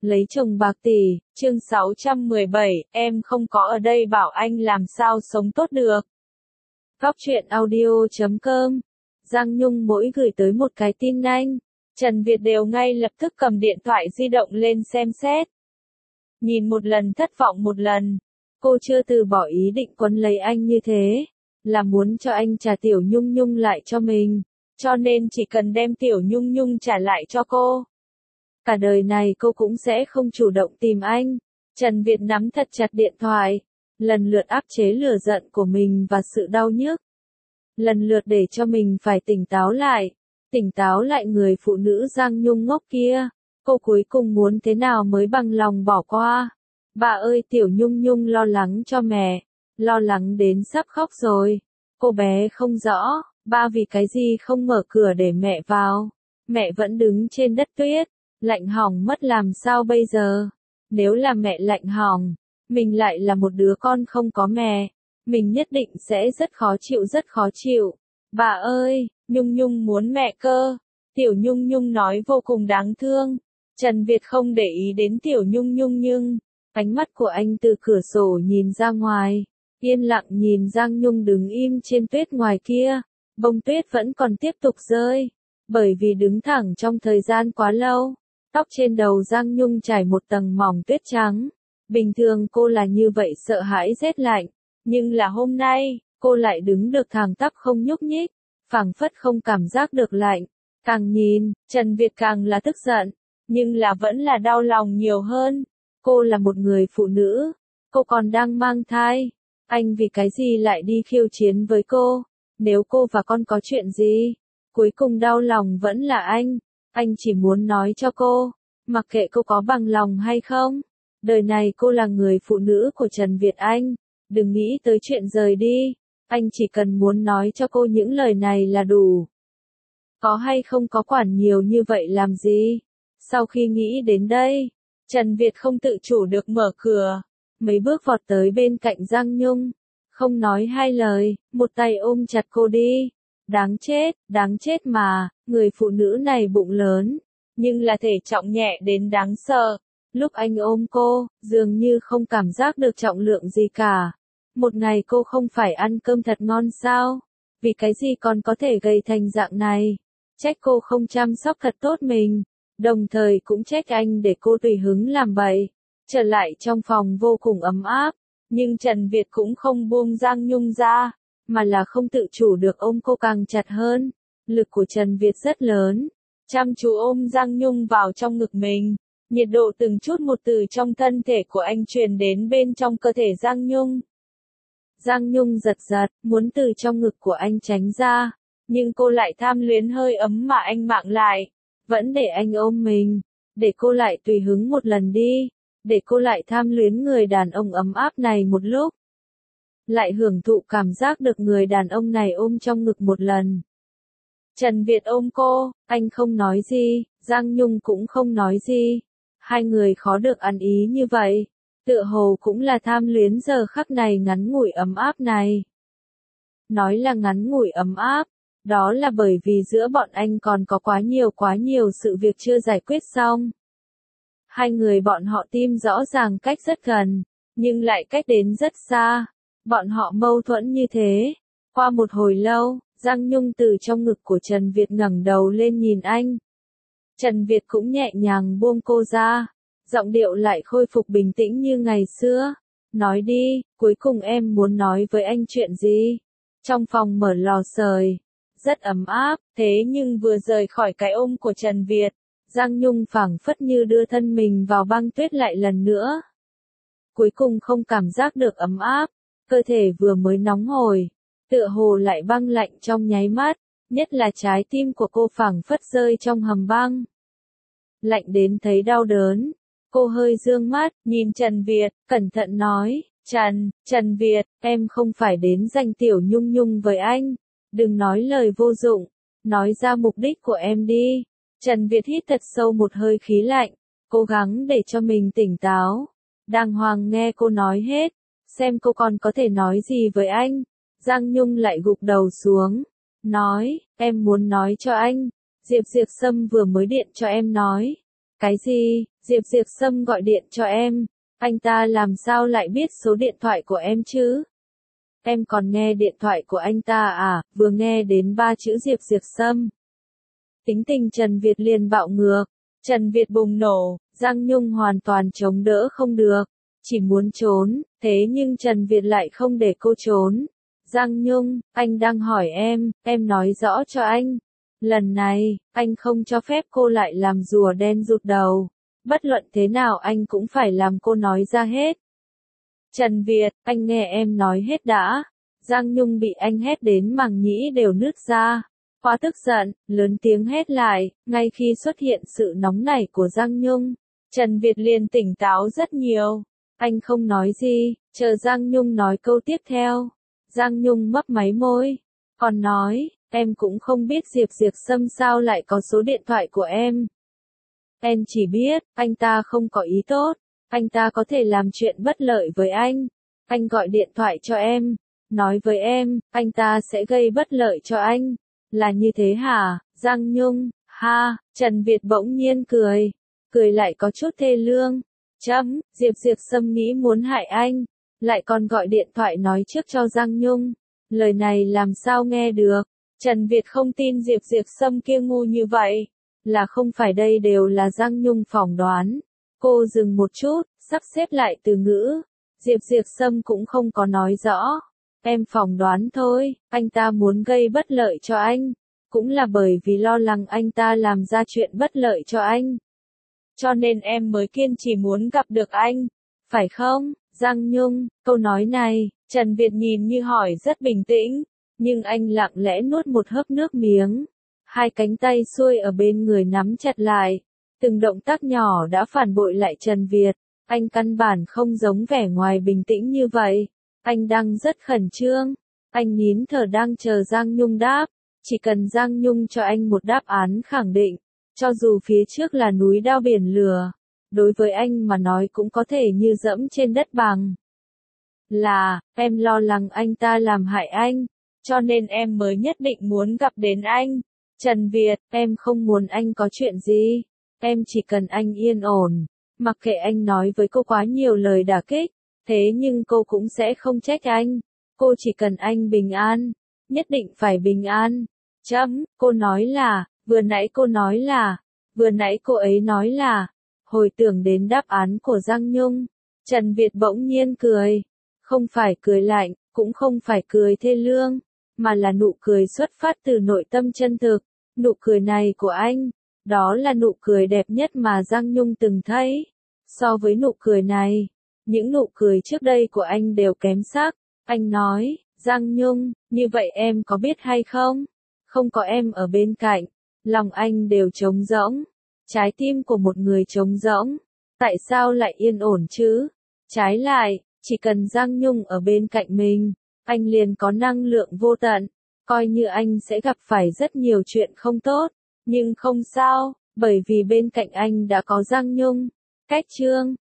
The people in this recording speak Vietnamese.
Lấy chồng bạc tỷ, chương 617, em không có ở đây bảo anh làm sao sống tốt được. Góc truyện audio.com. Giang Nhung mỗi gửi tới một cái tin nhanh, Trần Việt đều ngay lập tức cầm điện thoại di động lên xem xét. Nhìn một lần thất vọng một lần, cô chưa từ bỏ ý định quấn lấy anh như thế, là muốn cho anh trả Tiểu Nhung Nhung lại cho mình, cho nên chỉ cần đem Tiểu Nhung Nhung trả lại cho cô. Cả đời này cô cũng sẽ không chủ động tìm anh. Trần Việt nắm thật chặt điện thoại, lần lượt áp chế lửa giận của mình và sự đau nhức. Lần lượt để cho mình phải tỉnh táo lại người phụ nữ Giang Nhung ngốc kia. Cô cuối cùng muốn thế nào mới bằng lòng bỏ qua. Bà ơi, Tiểu Nhung Nhung lo lắng cho mẹ, lo lắng đến sắp khóc rồi. Cô bé không rõ, ba vì cái gì không mở cửa để mẹ vào. Mẹ vẫn đứng trên đất tuyết, lạnh hỏng mất làm sao bây giờ? Nếu là mẹ lạnh hỏng, mình lại là một đứa con không có mẹ, mình nhất định sẽ rất khó chịu. Bà ơi, Nhung Nhung muốn mẹ cơ. Tiểu Nhung Nhung nói vô cùng đáng thương. Trần Việt không để ý đến Tiểu Nhung Nhung nhưng, ánh mắt của anh từ cửa sổ nhìn ra ngoài, yên lặng nhìn Giang Nhung đứng im trên tuyết ngoài kia. Bông tuyết vẫn còn tiếp tục rơi, bởi vì đứng thẳng trong thời gian quá lâu. Tóc trên đầu Giang Nhung trải một tầng mỏng tuyết trắng. Bình thường cô là như vậy sợ hãi rét lạnh, nhưng là hôm nay, cô lại đứng được thẳng tắp không nhúc nhích, phảng phất không cảm giác được lạnh. Càng nhìn, Trần Việt càng là tức giận, nhưng là vẫn là đau lòng nhiều hơn. Cô là một người phụ nữ, cô còn đang mang thai. Anh vì cái gì lại đi khiêu chiến với cô? Nếu cô và con có chuyện gì, cuối cùng đau lòng vẫn là anh. Anh chỉ muốn nói cho cô, mặc kệ cô có bằng lòng hay không, đời này cô là người phụ nữ của Trần Việt Anh, đừng nghĩ tới chuyện rời đi, anh chỉ cần muốn nói cho cô những lời này là đủ. Có hay không có quản nhiều như vậy làm gì? Sau khi nghĩ đến đây, Trần Việt không tự chủ được mở cửa, mấy bước vọt tới bên cạnh Giang Nhung, không nói hai lời, một tay ôm chặt cô đi. Đáng chết mà, người phụ nữ này bụng lớn, nhưng là thể trọng nhẹ đến đáng sợ. Lúc anh ôm cô, dường như không cảm giác được trọng lượng gì cả. Một ngày cô không phải ăn cơm thật ngon sao? Vì cái gì còn có thể gầy thành dạng này? Trách cô không chăm sóc thật tốt mình, đồng thời cũng trách anh để cô tùy hứng làm bậy. Trở lại trong phòng vô cùng ấm áp, nhưng Trần Việt cũng không buông Giang Nhung ra, mà là không tự chủ được ôm cô càng chặt hơn. Lực của Trần Việt rất lớn, chăm chú ôm Giang Nhung vào trong ngực mình. Nhiệt độ từng chút một từ trong thân thể của anh truyền đến bên trong cơ thể Giang Nhung. Giang Nhung giật giật, muốn từ trong ngực của anh tránh ra, nhưng cô lại tham luyến hơi ấm mà anh mang lại. Vẫn để anh ôm mình, để cô lại tùy hứng một lần đi, để cô lại tham luyến người đàn ông ấm áp này một lúc. Lại hưởng thụ cảm giác được người đàn ông này ôm trong ngực một lần. Trần Việt ôm cô, anh không nói gì, Giang Nhung cũng không nói gì. Hai người khó được ăn ý như vậy, tựa hồ cũng là tham luyến giờ khắc này ngắn ngủi ấm áp này. Nói là ngắn ngủi ấm áp, đó là bởi vì giữa bọn anh còn có quá nhiều sự việc chưa giải quyết xong. Hai người bọn họ tim rõ ràng cách rất gần, nhưng lại cách đến rất xa. Bọn họ mâu thuẫn như thế. Qua một hồi lâu, Giang Nhung từ trong ngực của Trần Việt ngẩng đầu lên nhìn anh. Trần Việt cũng nhẹ nhàng buông cô ra, giọng điệu lại khôi phục bình tĩnh như ngày xưa. Nói đi, cuối cùng em muốn nói với anh chuyện gì? Trong phòng mở lò sưởi, rất ấm áp, thế nhưng vừa rời khỏi cái ôm của Trần Việt, Giang Nhung phảng phất như đưa thân mình vào băng tuyết lại lần nữa. Cuối cùng không cảm giác được ấm áp. Cơ thể vừa mới nóng hổi, tựa hồ lại băng lạnh trong nháy mắt, nhất là trái tim của cô phảng phất rơi trong hầm băng. Lạnh đến thấy đau đớn, cô hơi dương mắt, nhìn Trần Việt, cẩn thận nói, Trần Việt, em không phải đến giành Tiểu Nhung Nhung với anh, đừng nói lời vô dụng, nói ra mục đích của em đi. Trần Việt hít thật sâu một hơi khí lạnh, cố gắng để cho mình tỉnh táo, đàng hoàng nghe cô nói hết. Xem cô còn có thể nói gì với anh. Giang Nhung lại gục đầu xuống, nói, em muốn nói cho anh, Diệp Sâm vừa mới điện cho em nói. Cái gì? Diệp Sâm gọi điện cho em. Anh ta làm sao lại biết số điện thoại của em chứ? Em còn nghe điện thoại của anh ta à? Vừa nghe đến 3 chữ Diệp Sâm. Tính tình Trần Việt liền bạo ngược. Trần Việt bùng nổ, Giang Nhung hoàn toàn chống đỡ không được. Chỉ muốn trốn, thế nhưng Trần Việt lại không để cô trốn. Giang Nhung, anh đang hỏi em nói rõ cho anh. Lần này, anh không cho phép cô lại làm rùa đen rụt đầu. Bất luận thế nào anh cũng phải làm cô nói ra hết. Trần Việt, anh nghe em nói hết đã. Giang Nhung bị anh hét đến màng nhĩ đều nứt ra. Quá tức giận, lớn tiếng hét lại, ngay khi xuất hiện sự nóng nảy của Giang Nhung. Trần Việt liền tỉnh táo rất nhiều. Anh không nói gì, chờ Giang Nhung nói câu tiếp theo. Giang Nhung mấp máy môi. Còn nói, em cũng không biết Diệp Sâm sao lại có số điện thoại của em. Em chỉ biết, anh ta không có ý tốt. Anh ta có thể làm chuyện bất lợi với anh. Anh gọi điện thoại cho em. Nói với em, anh ta sẽ gây bất lợi cho anh. Là như thế hả, Giang Nhung? Ha, Trần Việt bỗng nhiên cười. Cười lại có chút thê lương. Diệp Sâm nghĩ muốn hại anh. Lại còn gọi điện thoại nói trước cho Giang Nhung. Lời này làm sao nghe được. Trần Việt không tin Diệp Sâm kia ngu như vậy. Là không phải đây đều là Giang Nhung phỏng đoán. Cô dừng một chút, sắp xếp lại từ ngữ. Diệp Sâm cũng không có nói rõ. Em phỏng đoán thôi, anh ta muốn gây bất lợi cho anh. Cũng là bởi vì lo lắng anh ta làm ra chuyện bất lợi cho anh. Cho nên em mới kiên trì muốn gặp được anh. Phải không, Giang Nhung? Câu nói này, Trần Việt nhìn như hỏi rất bình tĩnh. Nhưng anh lặng lẽ nuốt một hớp nước miếng. Hai cánh tay xuôi ở bên người nắm chặt lại. Từng động tác nhỏ đã phản bội lại Trần Việt. Anh căn bản không giống vẻ ngoài bình tĩnh như vậy. Anh đang rất khẩn trương. Anh nín thở đang chờ Giang Nhung đáp. Chỉ cần Giang Nhung cho anh một đáp án khẳng định. Cho dù phía trước là núi đao biển lửa. Đối với anh mà nói cũng có thể như dẫm trên đất bằng. Là, em lo lắng anh ta làm hại anh. Cho nên em mới nhất định muốn gặp đến anh. Trần Việt, em không muốn anh có chuyện gì. Em chỉ cần anh yên ổn. Mặc kệ anh nói với cô quá nhiều lời đả kích. Thế nhưng cô cũng sẽ không trách anh. Cô chỉ cần anh bình an. Nhất định phải bình an. Cô nói là, vừa nãy cô ấy nói là, hồi tưởng đến đáp án của Giang Nhung. Trần Việt bỗng nhiên cười. Không phải cười lạnh, cũng không phải cười thê lương, mà là nụ cười xuất phát từ nội tâm chân thực. Nụ cười này của anh, đó là nụ cười đẹp nhất mà Giang Nhung từng thấy. So với nụ cười này, những nụ cười trước đây của anh đều kém sắc. Anh nói, Giang Nhung, như vậy em có biết hay không? Không có em ở bên cạnh, lòng anh đều trống rỗng. Trái tim của một người trống rỗng, tại sao lại yên ổn chứ? Trái lại, chỉ cần Giang Nhung ở bên cạnh mình, anh liền có năng lượng vô tận. Coi như anh sẽ gặp phải rất nhiều chuyện không tốt, nhưng không sao, bởi vì bên cạnh anh đã có Giang Nhung. Cách chương